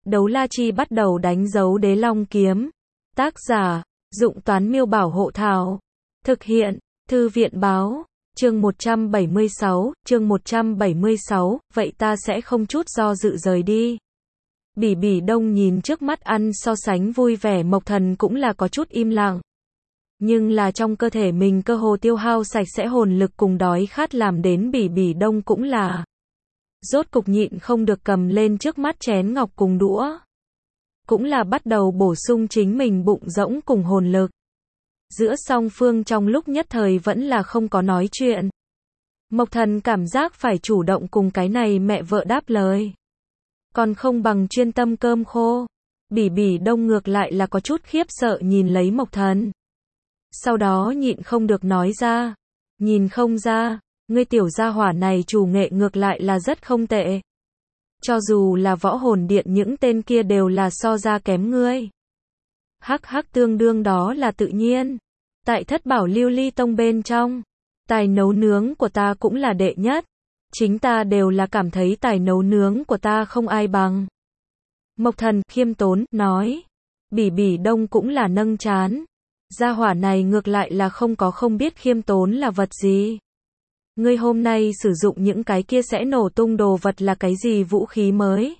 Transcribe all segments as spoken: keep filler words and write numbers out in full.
Đấu la chi bắt đầu đánh dấu đế long kiếm. Tác giả, Dụng Toán Miêu Bảo Hộ Thảo. Thực hiện, Thư viện Báo. Chương một trăm bảy mươi sáu, chương một trăm bảy mươi sáu, vậy ta sẽ không chút do dự rời đi. Bỉ Bỉ Đông nhìn trước mắt ăn so sánh vui vẻ Mộc Thần cũng là có chút im lặng. Nhưng là trong cơ thể mình cơ hồ tiêu hao sạch sẽ hồn lực cùng đói khát làm đến Bỉ Bỉ Đông cũng là rốt cục nhịn không được cầm lên trước mắt chén ngọc cùng đũa. Cũng là bắt đầu bổ sung chính mình bụng rỗng cùng hồn lực. Giữa song phương trong lúc nhất thời vẫn là không có nói chuyện. Mộc Thần cảm giác phải chủ động cùng cái này mẹ vợ đáp lời. Còn không bằng chuyên tâm cơm khô. Bỉ Bỉ Đông ngược lại là có chút khiếp sợ nhìn lấy Mộc Thần. Sau đó nhịn không được nói ra. Nhìn không ra, ngươi tiểu gia hỏa này chủ nghệ ngược lại là rất không tệ. Cho dù là võ hồn điện những tên kia đều là so ra kém ngươi. Hắc hắc tương đương đó là tự nhiên. Tại Thất Bảo Lưu Ly Tông bên trong, tài nấu nướng của ta cũng là đệ nhất. Chính ta đều là cảm thấy tài nấu nướng của ta không ai bằng. Mộc Thần khiêm tốn nói. Bỉ Bỉ Đông cũng là nâng trán. Gia hỏa này ngược lại là không có không biết khiêm tốn là vật gì. Ngươi hôm nay sử dụng những cái kia sẽ nổ tung đồ vật là cái gì vũ khí mới?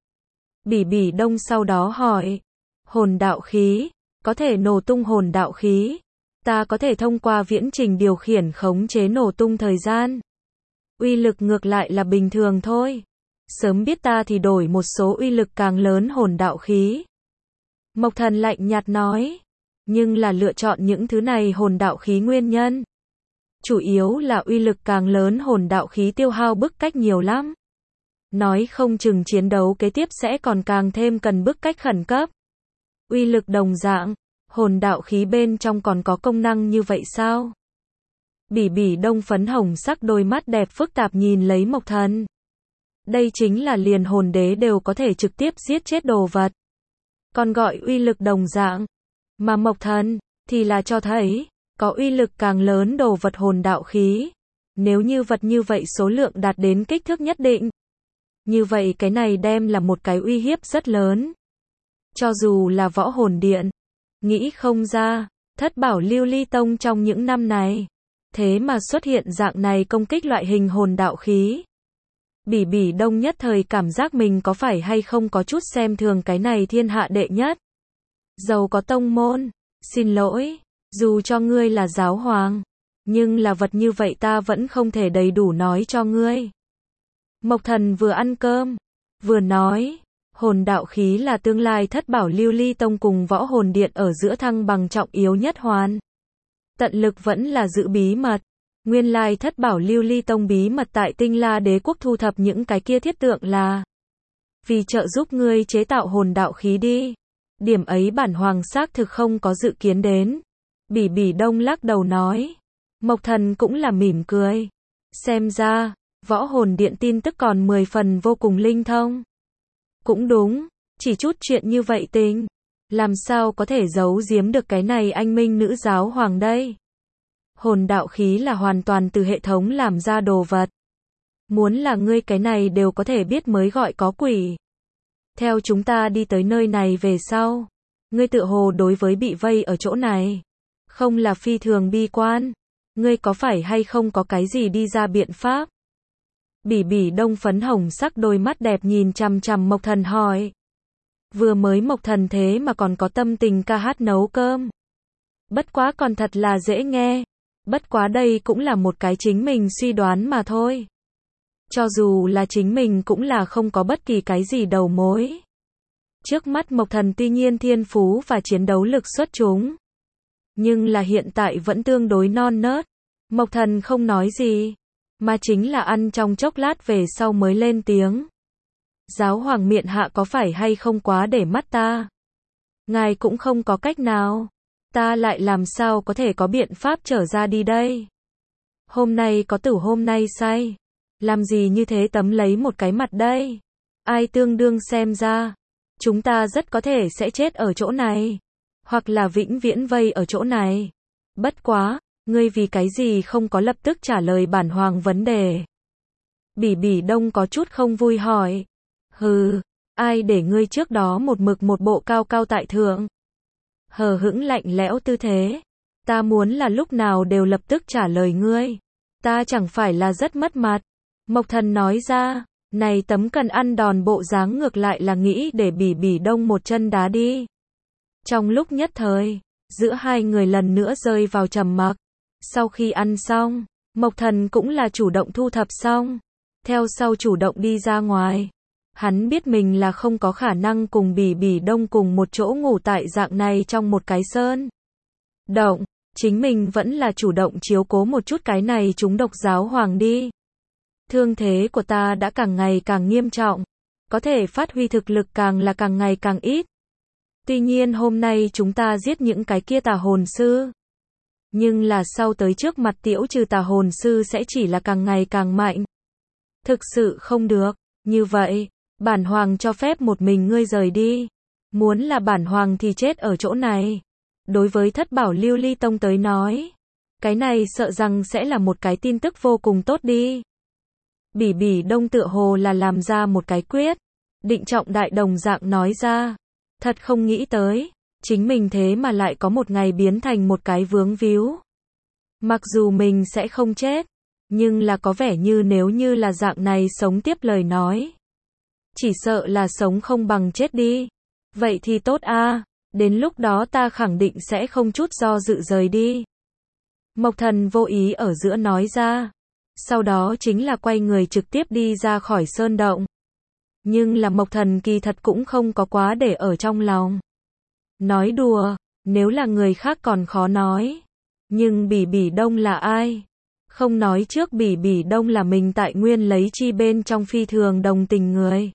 Bỉ Bỉ Đông sau đó hỏi. Hồn đạo khí, có thể nổ tung hồn đạo khí. Ta có thể thông qua viễn trình điều khiển khống chế nổ tung thời gian. Uy lực ngược lại là bình thường thôi. Sớm biết ta thì đổi một số uy lực càng lớn hồn đạo khí. Mộc Thần lạnh nhạt nói. Nhưng là lựa chọn những thứ này hồn đạo khí nguyên nhân. Chủ yếu là uy lực càng lớn hồn đạo khí tiêu hao bức cách nhiều lắm. Nói không chừng chiến đấu kế tiếp sẽ còn càng thêm cần bức cách khẩn cấp. Uy lực đồng dạng, hồn đạo khí bên trong còn có công năng như vậy sao? Bỉ Bỉ Đông phấn hồng sắc đôi mắt đẹp phức tạp nhìn lấy Mộc Thần. Đây chính là liền hồn đế đều có thể trực tiếp giết chết đồ vật. Còn gọi uy lực đồng dạng. Mà Mộc Thần thì là cho thấy có uy lực càng lớn đồ vật hồn đạo khí. Nếu như vật như vậy số lượng đạt đến kích thước nhất định. Như vậy cái này đem là một cái uy hiếp rất lớn. Cho dù là võ hồn điện. Nghĩ không ra, Thất Bảo Lưu Ly Tông trong những năm này. Thế mà xuất hiện dạng này công kích loại hình hồn đạo khí. Bỉ Bỉ Đông nhất thời cảm giác mình có phải hay không có chút xem thường cái này thiên hạ đệ nhất. Giàu có tông môn, xin lỗi, dù cho ngươi là giáo hoàng, nhưng là vật như vậy ta vẫn không thể đầy đủ nói cho ngươi. Mộc Thần vừa ăn cơm, vừa nói, hồn đạo khí là tương lai Thất Bảo Lưu Ly Tông cùng võ hồn điện ở giữa thăng bằng trọng yếu nhất hoàn. Tận lực vẫn là giữ bí mật. Nguyên lai Thất Bảo Lưu Ly Tông bí mật tại Tinh La Đế quốc thu thập những cái kia thiết tượng là vì trợ giúp ngươi chế tạo hồn đạo khí đi. Điểm ấy bản hoàng xác thực không có dự kiến đến. Bỉ Bỉ Đông lắc đầu nói. Mộc Thần cũng là mỉm cười. Xem ra, võ hồn điện tin tức còn mười phần vô cùng linh thông. Cũng đúng, chỉ chút chuyện như vậy tình. Làm sao có thể giấu giếm được cái này anh minh nữ giáo hoàng đây? Hồn đạo khí là hoàn toàn từ hệ thống làm ra đồ vật. Muốn là ngươi cái này đều có thể biết mới gọi có quỷ. Theo chúng ta đi tới nơi này về sau. Ngươi tự hồ đối với bị vây ở chỗ này. Không là phi thường bi quan. Ngươi có phải hay không có cái gì đi ra biện pháp? Bỉ Bỉ Đông phấn hồng sắc đôi mắt đẹp nhìn chằm chằm Mộc Thần hỏi. Vừa mới Mộc Thần thế mà còn có tâm tình ca hát nấu cơm. Bất quá còn thật là dễ nghe. Bất quá đây cũng là một cái chính mình suy đoán mà thôi. Cho dù là chính mình cũng là không có bất kỳ cái gì đầu mối. Trước mắt Mộc Thần tuy nhiên thiên phú và chiến đấu lực xuất chúng. Nhưng là hiện tại vẫn tương đối non nớt. Mộc Thần không nói gì. Mà chính là ăn trong chốc lát về sau mới lên tiếng. Giáo hoàng miện hạ có phải hay không quá để mắt ta? Ngài cũng không có cách nào. Ta lại làm sao có thể có biện pháp trở ra đi đây? Hôm nay có tử hôm nay say. Làm gì như thế tấm lấy một cái mặt đây? Ai tương đương xem ra. Chúng ta rất có thể sẽ chết ở chỗ này. Hoặc là vĩnh viễn vây ở chỗ này. Bất quá, ngươi vì cái gì không có lập tức trả lời bản hoàng vấn đề? Bỉ Bỉ Đông có chút không vui hỏi. Hừ, Ai để ngươi trước đó một mực một bộ cao cao tại thượng. Hờ hững lạnh lẽo tư thế. Ta muốn là lúc nào đều lập tức trả lời ngươi. Ta chẳng phải là rất mất mặt. Mộc Thần nói ra, này tấm cần ăn đòn bộ dáng ngược lại là nghĩ để Bỉ Bỉ Đông một chân đá đi. Trong lúc nhất thời, giữa hai người lần nữa rơi vào trầm mặc. Sau khi ăn xong, Mộc Thần cũng là chủ động thu thập xong, theo sau chủ động đi ra ngoài. Hắn biết mình là không có khả năng cùng Bỉ Bỉ Đông cùng một chỗ ngủ tại dạng này trong một cái sơn động, chính mình vẫn là chủ động chiếu cố một chút cái này chúng độc giáo hoàng đi. Thương thế của ta đã càng ngày càng nghiêm trọng, có thể phát huy thực lực càng là càng ngày càng ít. Tuy nhiên hôm nay chúng ta giết những cái kia tà hồn sư, nhưng là sau tới trước mặt Tiễu Trừ tà hồn sư sẽ chỉ là càng ngày càng mạnh. Thực sự không được, như vậy, bản hoàng cho phép một mình ngươi rời đi. Muốn là bản hoàng thì chết ở chỗ này. Đối với Thất Bảo Lưu Ly Tông tới nói, cái này sợ rằng sẽ là một cái tin tức vô cùng tốt đi. Bỉ Bỉ Đông tựa hồ là làm ra một cái quyết định trọng đại đồng dạng nói ra. Thật không nghĩ tới, chính mình thế mà lại có một ngày biến thành một cái vướng víu. Mặc dù mình sẽ không chết, nhưng là có vẻ như nếu như là dạng này sống tiếp lời nói, chỉ sợ là sống không bằng chết đi. Vậy thì tốt a, đến lúc đó ta khẳng định sẽ không chút do dự rời đi. Mộc Thần vô ý ở giữa nói ra. Sau đó chính là quay người trực tiếp đi ra khỏi sơn động. Nhưng là Mộc Thần kỳ thật cũng không có quá để ở trong lòng. Nói đùa, nếu là người khác còn khó nói. Nhưng Bỉ Bỉ Đông là ai? Không nói trước Bỉ Bỉ Đông là mình tại nguyên lấy chi bên trong phi thường đồng tình người.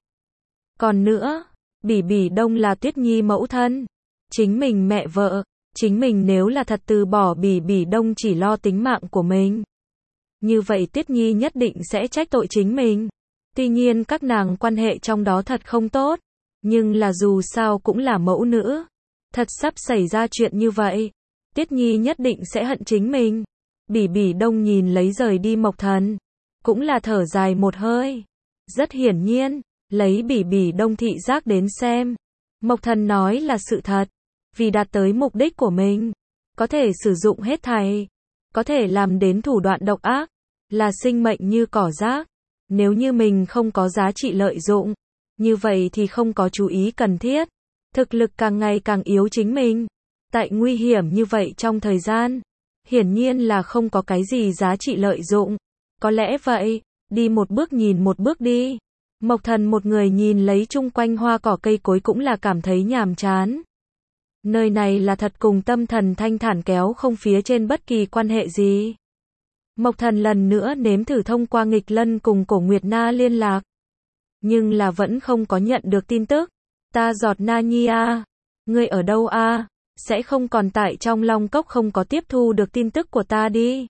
Còn nữa, Bỉ Bỉ Đông là Tuyết Nhi mẫu thân. Chính mình mẹ vợ, chính mình nếu là thật từ bỏ Bỉ Bỉ Đông chỉ lo tính mạng của mình. Như vậy Tuyết Nhi nhất định sẽ trách tội chính mình. Tuy nhiên các nàng quan hệ trong đó thật không tốt. Nhưng là dù sao cũng là mẫu nữ. Thật sắp xảy ra chuyện như vậy. Tuyết Nhi nhất định sẽ hận chính mình. Bỉ Bỉ Đông nhìn lấy rời đi Mộc Thần. Cũng là thở dài một hơi. Rất hiển nhiên, lấy Bỉ Bỉ Đông thị giác đến xem. Mộc Thần nói là sự thật. Vì đạt tới mục đích của mình. Có thể sử dụng hết thảy. Có thể làm đến thủ đoạn độc ác. Là sinh mệnh như cỏ rác. Nếu như mình không có giá trị lợi dụng. Như vậy thì không có chú ý cần thiết. Thực lực càng ngày càng yếu chính mình. Tại nguy hiểm như vậy trong thời gian. Hiển nhiên là không có cái gì giá trị lợi dụng. Có lẽ vậy, đi một bước nhìn một bước đi. Mộc Thần một người nhìn lấy chung quanh hoa cỏ cây cối cũng là cảm thấy nhàm chán. Nơi này là thật cùng tâm thần thanh thản kéo không phía trên bất kỳ quan hệ gì. Mộc Thần lần nữa nếm thử thông qua nghịch lân cùng Cổ Nguyệt Na liên lạc. Nhưng là vẫn không có nhận được tin tức. Ta Giọt Na Nhi a, ngươi ở đâu a? Sẽ không còn tại trong Long Cốc không có tiếp thu được tin tức của ta đi.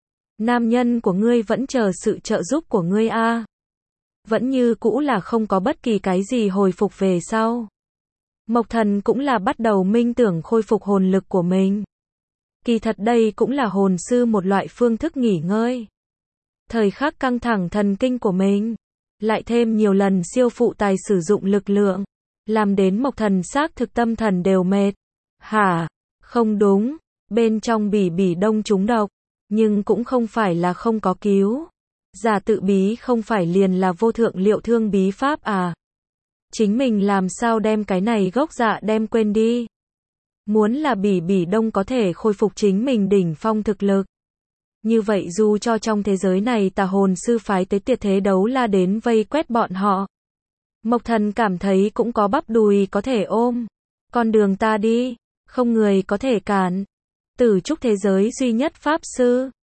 Nam nhân của ngươi vẫn chờ sự trợ giúp của ngươi a. Vẫn như cũ là không có bất kỳ cái gì hồi phục về sau. Mộc Thần cũng là bắt đầu minh tưởng khôi phục hồn lực của mình. Kỳ thật đây cũng là hồn sư một loại phương thức nghỉ ngơi. Thời khắc căng thẳng thần kinh của mình. Lại thêm nhiều lần siêu phụ tài sử dụng lực lượng. Làm đến Mộc Thần xác thực tâm thần đều mệt. Hả? Không đúng. Bên trong Bỉ Bỉ Đông trúng độc. Nhưng cũng không phải là không có cứu. Giả tự bí không phải liền là vô thượng liệu thương bí pháp à? Chính mình làm sao đem cái này gốc dạ đem quên đi. Muốn là Bỉ Bỉ Đông có thể khôi phục chính mình đỉnh phong thực lực. Như vậy dù cho trong thế giới này tà hồn sư phái tới tuyệt thế đấu la đến vây quét bọn họ. Mộc Thần cảm thấy cũng có bắp đùi có thể ôm. Con đường ta đi, không người có thể cản. Tử trúc thế giới duy nhất pháp sư.